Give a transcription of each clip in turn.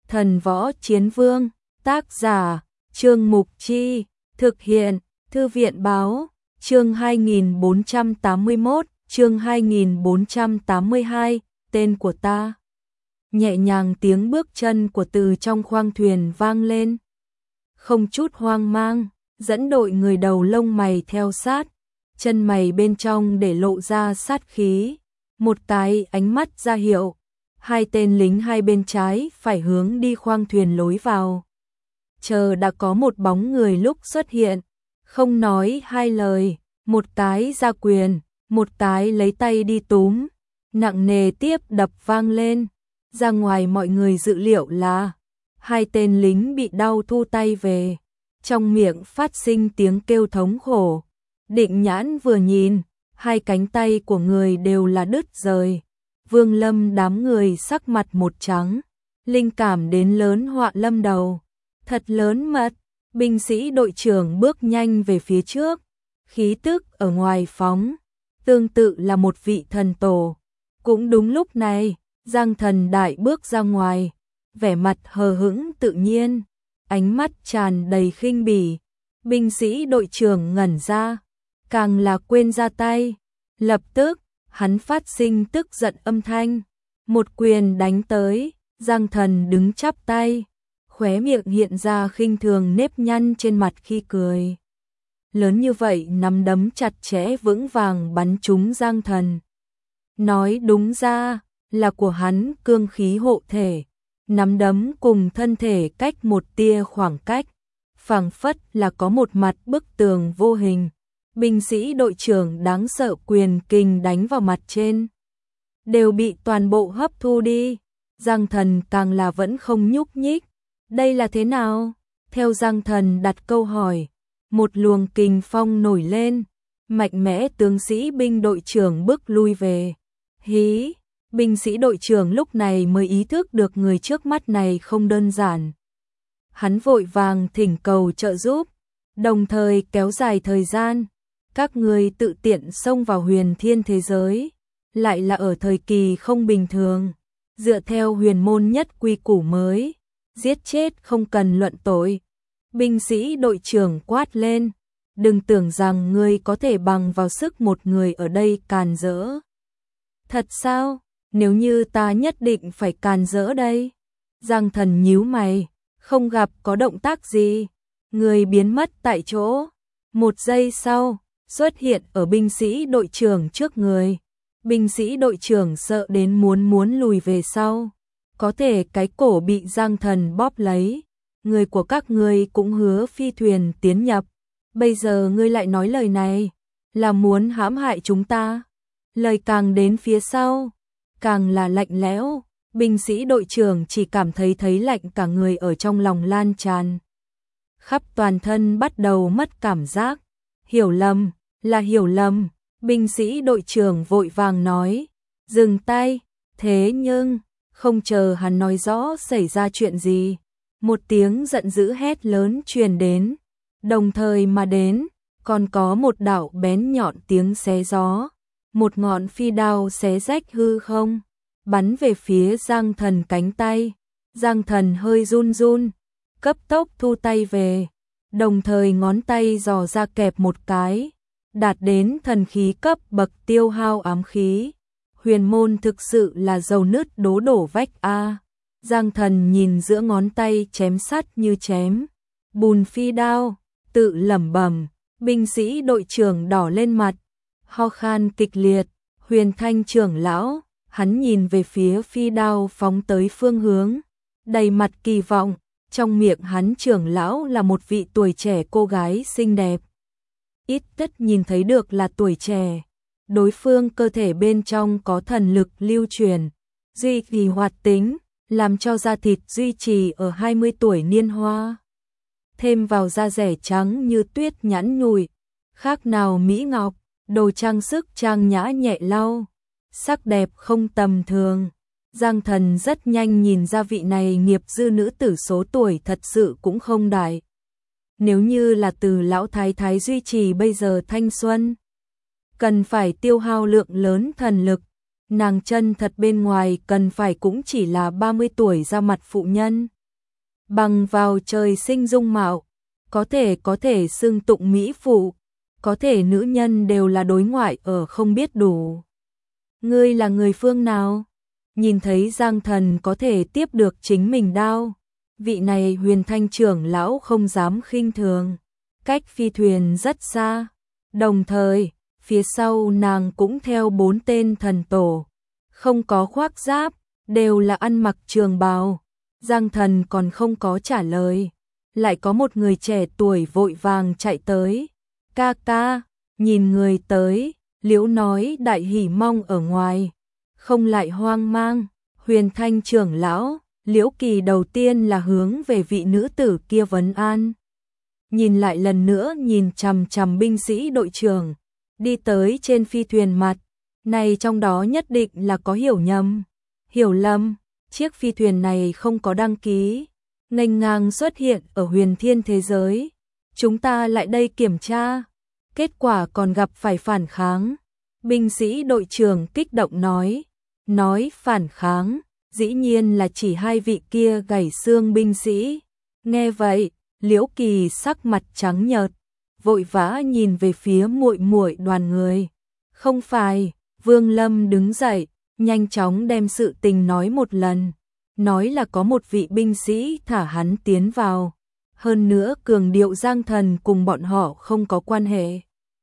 Thần võ chiến vương, tác giả, Trương Mục Chi, thực hiện, Thư viện báo, chương 2481, chương 2482, tên của ta. Nhẹ nhàng tiếng bước chân của Từ trong khoang thuyền vang lên. Không chút hoang mang, dẫn đội người đầu lông mày theo sát, chân mày bên trong để lộ ra sát khí, một cái ánh mắt ra hiệu. Hai tên lính hai bên trái phải hướng đi khoang thuyền lối vào. Chờ đã có một bóng người lúc xuất hiện, không nói hai lời, một cái ra quyền, một cái lấy tay đi túm, nặng nề tiếp đập vang lên. Ra ngoài mọi người dự liệu là hai tên lính bị đau thu tay về, trong miệng phát sinh tiếng kêu thống khổ. Định Nhãn vừa nhìn, hai cánh tay của người đều là đứt rời. Vương Lâm đám người sắc mặt một trắng, linh cảm đến lớn họa lâm đầu, thật lớn mật. Binh sĩ đội trưởng bước nhanh về phía trước, khí tức ở ngoài phóng, tương tự là một vị thần tổ. Cũng đúng lúc này, Giang Thần Đại bước ra ngoài, vẻ mặt hờ hững tự nhiên, ánh mắt tràn đầy khinh bỉ. Binh sĩ đội trưởng ngẩn ra, càng là quên ra tay, lập tức hắn phát sinh tức giận âm thanh, một quyền đánh tới. Giang Thần đứng chắp tay, khóe miệng hiện ra khinh thường nếp nhăn trên mặt khi cười. Lớn như vậy nắm đấm chặt chẽ vững vàng bắn trúng Giang Thần. Nói đúng ra là của hắn cương khí hộ thể, nắm đấm cùng thân thể cách một tia khoảng cách, phảng phất là có một mặt bức tường vô hình. Binh sĩ đội trưởng đáng sợ quyền kình đánh vào mặt trên, đều bị toàn bộ hấp thu đi. Giang Thần càng là vẫn không nhúc nhích. Đây là thế nào? Theo Giang Thần đặt câu hỏi, một luồng kình phong nổi lên, mạnh mẽ tướng sĩ binh đội trưởng bước lui về. Hí, binh sĩ đội trưởng lúc này mới ý thức được người trước mắt này không đơn giản. Hắn vội vàng thỉnh cầu trợ giúp, đồng thời kéo dài thời gian. Các người tự tiện xông vào huyền thiên thế giới, lại là ở thời kỳ không bình thường, dựa theo huyền môn nhất quy củ mới, giết chết không cần luận tội. Binh sĩ đội trưởng quát lên, đừng tưởng rằng ngươi có thể bằng vào sức một người ở đây càn rỡ. Thật sao? Nếu như ta nhất định phải càn rỡ đây? Giang Thần nhíu mày, không gặp có động tác gì, người biến mất tại chỗ. Một giây sau, xuất hiện ở binh sĩ đội trưởng trước người. Binh sĩ đội trưởng sợ đến muốn lùi về sau, có thể cái cổ bị Giang Thần bóp lấy. Người của các ngươi cũng hứa phi thuyền tiến nhập, bây giờ ngươi lại nói lời này, là muốn hãm hại chúng ta. Lời càng đến phía sau, càng là lạnh lẽo. Binh sĩ đội trưởng chỉ cảm thấy lạnh cả người ở trong lòng lan tràn, khắp toàn thân bắt đầu mất cảm giác. Hiểu lầm, là hiểu lầm. Binh sĩ đội trưởng vội vàng nói, dừng tay. Thế nhưng, không chờ hắn nói rõ xảy ra chuyện gì, một tiếng giận dữ hét lớn truyền đến, đồng thời mà đến, còn có một đạo bén nhọn tiếng xé gió, một ngọn phi đao xé rách hư không, bắn về phía Giang Thần cánh tay. Giang Thần hơi run run, cấp tốc thu tay về, đồng thời ngón tay giò ra kẹp một cái, đạt đến thần khí cấp bậc tiêu hao ám khí. Huyền môn thực sự là dầu nứt đố đổ vách a. Giang Thần nhìn giữa ngón tay chém sắt như chém bùn phi đao, tự lẩm bẩm. Binh sĩ đội trưởng đỏ lên mặt, ho khan kịch liệt. Huyền Thanh trưởng lão, hắn nhìn về phía phi đao phóng tới phương hướng, đầy mặt kỳ vọng. Trong miệng hắn trưởng lão là một vị tuổi trẻ cô gái xinh đẹp, ít tất nhìn thấy được là tuổi trẻ. Đối phương cơ thể bên trong có thần lực lưu truyền, duy trì hoạt tính, làm cho da thịt duy trì ở 20 tuổi niên hoa. Thêm vào da rẻ trắng như tuyết nhẵn nhụi, khác nào mỹ ngọc, đồ trang sức trang nhã nhẹ lau, sắc đẹp không tầm thường. Giang Thần rất nhanh nhìn ra vị này nghiệp dư nữ tử số tuổi thật sự cũng không đại. Nếu như là từ lão thái thái duy trì bây giờ thanh xuân, cần phải tiêu hao lượng lớn thần lực, nàng chân thật bên ngoài cần phải cũng chỉ là 30 tuổi ra mặt phụ nhân. bằng vào trời sinh dung mạo, có thể xưng tụng mỹ phụ, có thể nữ nhân đều là đối ngoại ở không biết đủ. Ngươi là người phương nào? Nhìn thấy Giang Thần có thể tiếp được chính mình đao, vị này Huyền Thanh trưởng lão không dám khinh thường, cách phi thuyền rất xa, đồng thời, phía sau nàng cũng theo 4 tên thần tổ, không có khoác giáp, đều là ăn mặc trường bào. Giang Thần còn không có trả lời, lại có một người trẻ tuổi vội vàng chạy tới. Ca ca, nhìn người tới, Liễu nói đại hỉ mong ở ngoài, không lại hoang mang. Huyền Thanh trưởng lão, Liễu Kỳ đầu tiên là hướng về vị nữ tử kia vấn an. Nhìn lại lần nữa nhìn chằm chằm binh sĩ đội trưởng, đi tới trên phi thuyền mặt, này trong đó nhất định là có hiểu nhầm, hiểu lầm, chiếc phi thuyền này không có đăng ký, nghênh ngang xuất hiện ở huyền thiên thế giới, chúng ta lại đây kiểm tra, kết quả còn gặp phải phản kháng. Binh sĩ đội trưởng kích động nói phản kháng, dĩ nhiên là chỉ 2 vị kia gãy xương binh sĩ. Nghe vậy, Liễu Kỳ sắc mặt trắng nhợt, vội vã nhìn về phía muội muội đoàn người. Không phải, Vương Lâm đứng dậy, nhanh chóng đem sự tình nói một lần, nói là có một vị binh sĩ thả hắn tiến vào, hơn nữa cường điệu Giang Thần cùng bọn họ không có quan hệ.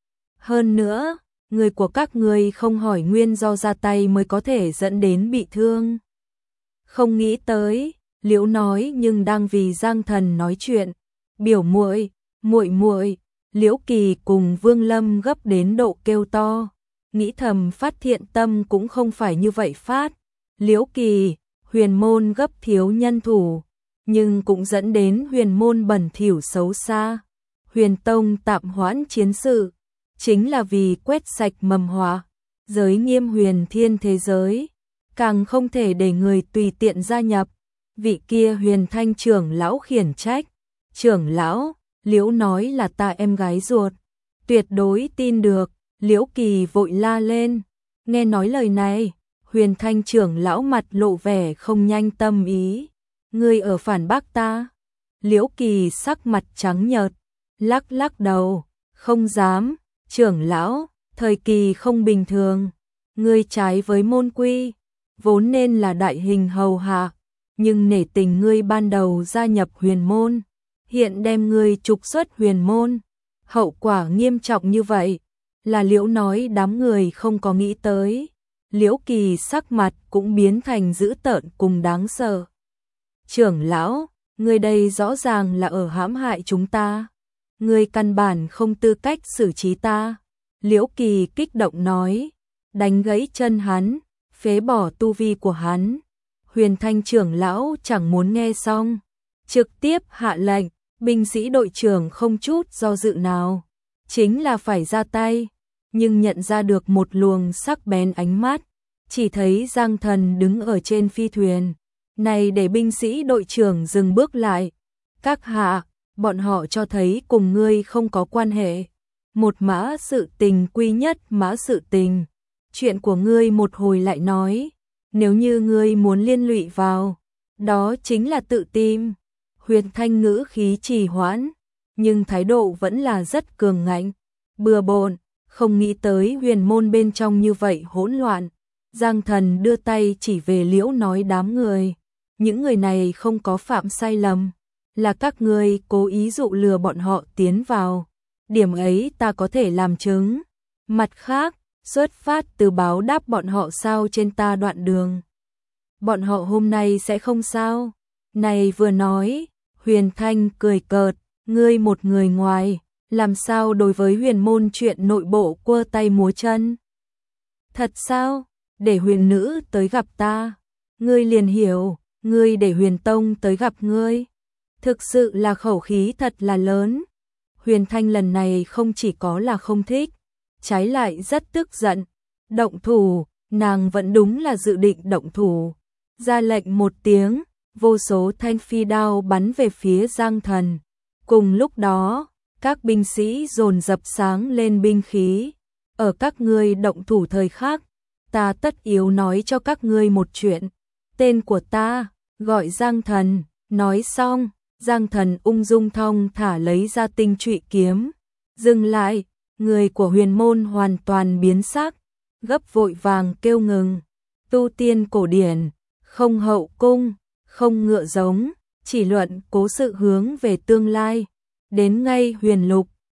Hơn nữa, người của các ngươi không hỏi nguyên do ra tay mới có thể dẫn đến bị thương. Không nghĩ tới, Liễu nói nhưng đang vì Giang Thần nói chuyện. Biểu muội, muội muội, Liễu Kỳ cùng Vương Lâm gấp đến độ kêu to, nghĩ thầm phát thiện tâm cũng không phải như vậy phát. Liễu Kỳ, huyền môn gấp thiếu nhân thủ, nhưng cũng dẫn đến huyền môn bẩn thỉu xấu xa. Huyền Tông tạm hoãn chiến sự, chính là vì quét sạch mầm họa, giới nghiêm huyền thiên thế giới, càng không thể để người tùy tiện gia nhập. Vị kia Huyền Thanh trưởng lão khiển trách, trưởng lão, Liễu nói là ta em gái ruột, tuyệt đối tin được. Liễu Kỳ vội la lên, nghe nói lời này, Huyền Thanh trưởng lão mặt lộ vẻ không nhanh tâm ý, ngươi ở phản bác ta. Liễu Kỳ sắc mặt trắng nhợt, lắc lắc đầu, không dám, trưởng lão, thời kỳ không bình thường, ngươi trái với môn quy, vốn nên là đại hình hầu hạ, nhưng nể tình ngươi ban đầu gia nhập huyền môn, hiện đem ngươi trục xuất huyền môn, hậu quả nghiêm trọng như vậy, là Liễu nói đám người không có nghĩ tới. Liễu Kỳ sắc mặt cũng biến thành dữ tợn cùng đáng sợ. Trưởng lão, ngươi đây rõ ràng là ở hãm hại chúng ta, ngươi căn bản không tư cách xử trí ta. Liễu Kỳ kích động nói, đánh gãy chân hắn, phế bỏ tu vi của hắn. Huyền Thanh trưởng lão chẳng muốn nghe xong, trực tiếp hạ lệnh, binh sĩ đội trưởng không chút do dự nào, chính là phải ra tay, nhưng nhận ra được một luồng sắc bén ánh mắt, chỉ thấy Giang Thần đứng ở trên phi thuyền, này để binh sĩ đội trưởng dừng bước lại. Các hạ, bọn họ cho thấy cùng ngươi không có quan hệ, một mã sự tình quy nhất mã sự tình, chuyện của ngươi một hồi lại nói, nếu như ngươi muốn liên lụy vào, đó chính là tự tìm. Huyền Thanh ngữ khí trì hoãn, nhưng thái độ vẫn là rất cường ngạnh, bừa bộn, không nghĩ tới huyền môn bên trong như vậy hỗn loạn. Giang Thần đưa tay chỉ về Liễu nói đám người, những người này không có phạm sai lầm, là các ngươi cố ý dụ lừa bọn họ tiến vào, điểm ấy ta có thể làm chứng. Mặt khác, xuất phát từ báo đáp bọn họ sao trên ta đoạn đường, bọn họ hôm nay sẽ không sao. Này vừa nói, Huyền Thanh cười cợt, ngươi một người ngoài, làm sao đối với huyền môn chuyện nội bộ quơ tay múa chân. Thật sao, để huyền nữ tới gặp ta, ngươi liền hiểu, ngươi để huyền tông tới gặp ngươi. Thực sự là khẩu khí thật là lớn. Huyền Thanh lần này không chỉ có là không thích, trái lại rất tức giận. Động thủ, nàng vẫn đúng là dự định động thủ. Ra lệnh một tiếng, vô số thanh phi đao bắn về phía Giang Thần. Cùng lúc đó, các binh sĩ dồn dập sáng lên binh khí. Ở các ngươi động thủ thời khắc, ta tất yếu nói cho các ngươi một chuyện. Tên của ta, gọi Giang Thần, Nói xong, Giang Thần ung dung thong thả lấy ra tinh trụy kiếm. Dừng lại, người của huyền môn hoàn toàn biến sắc, gấp vội vàng kêu ngừng. Tu tiên cổ điển, không hậu cung, không ngựa giống, chỉ luận cố sự hướng về tương lai. Đến ngay huyền lục,